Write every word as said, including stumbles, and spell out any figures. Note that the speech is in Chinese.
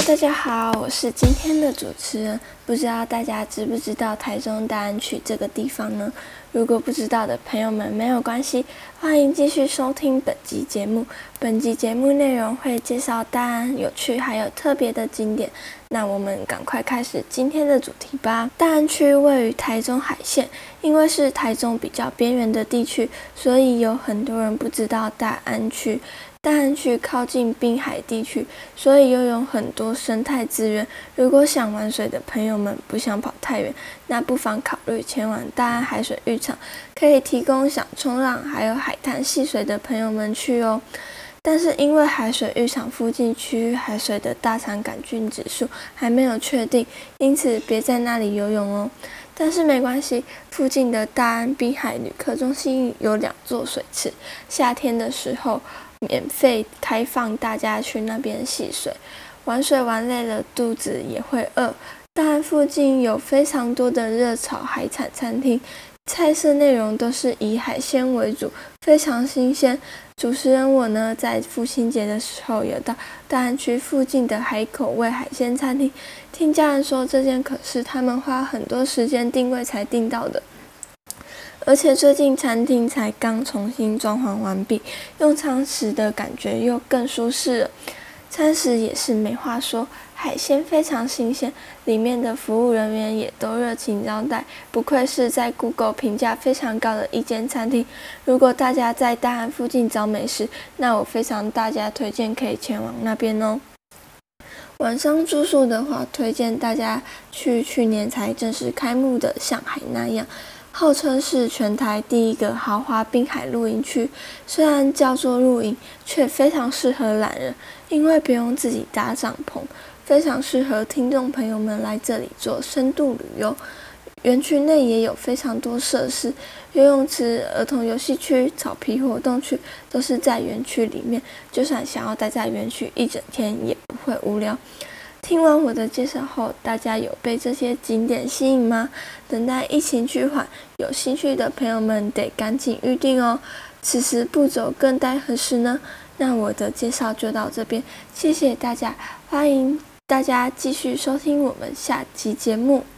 大家好，我是今天的主持人。不知道大家知不知道台中大安区这个地方呢？如果不知道的朋友们没有关系，欢迎继续收听本集节目。本集节目内容会介绍大安有趣还有特别的景点。那我们赶快开始今天的主题吧。大安区位于台中海线，因为是台中比较边缘的地区，所以有很多人不知道大安区。大安区靠近滨海地区，所以又有很多生态资源。如果想玩水的朋友们不想跑太远，那不妨考虑前往大安海水浴场，可以提供想冲浪还有海滩戏水的朋友们去哦。但是因为海水浴场附近区域海水的大肠杆菌指数还没有确定，因此别在那里游泳哦。但是没关系，附近的大安滨海旅客中心有两座水池，夏天的时候免费开放大家去那边戏水，玩水玩累了，肚子也会饿。大安附近有非常多的热炒海产餐厅，菜色内容都是以海鲜为主，非常新鲜。主持人我呢，在父亲节的时候有到大安区附近的海口味海鲜餐厅，听家人说这间可是他们花很多时间定位才订到的。而且最近餐厅才刚重新装潢完毕，用餐时的感觉又更舒适了。餐食也是没话说，海鲜非常新鲜，里面的服务人员也都热情招待，不愧是在 Google 评价非常高的一间餐厅。如果大家在大安附近找美食，那我非常大家推荐可以前往那边哦。晚上住宿的话，推荐大家去去年才正式开幕的像海那样。号称是全台第一个豪华滨海露营区，虽然叫做露营，却非常适合懒人，因为不用自己搭帐篷，非常适合听众朋友们来这里做深度旅游。园区内也有非常多设施，游泳池、儿童游戏区、草皮活动区都是在园区里面，就算想要待在园区一整天也不会无聊。听完我的介绍后，大家有被这些景点吸引吗？等待疫情趋缓，有兴趣的朋友们得赶紧预定哦。此时不走更待何时呢？那我的介绍就到这边，谢谢大家，欢迎大家继续收听我们下期节目。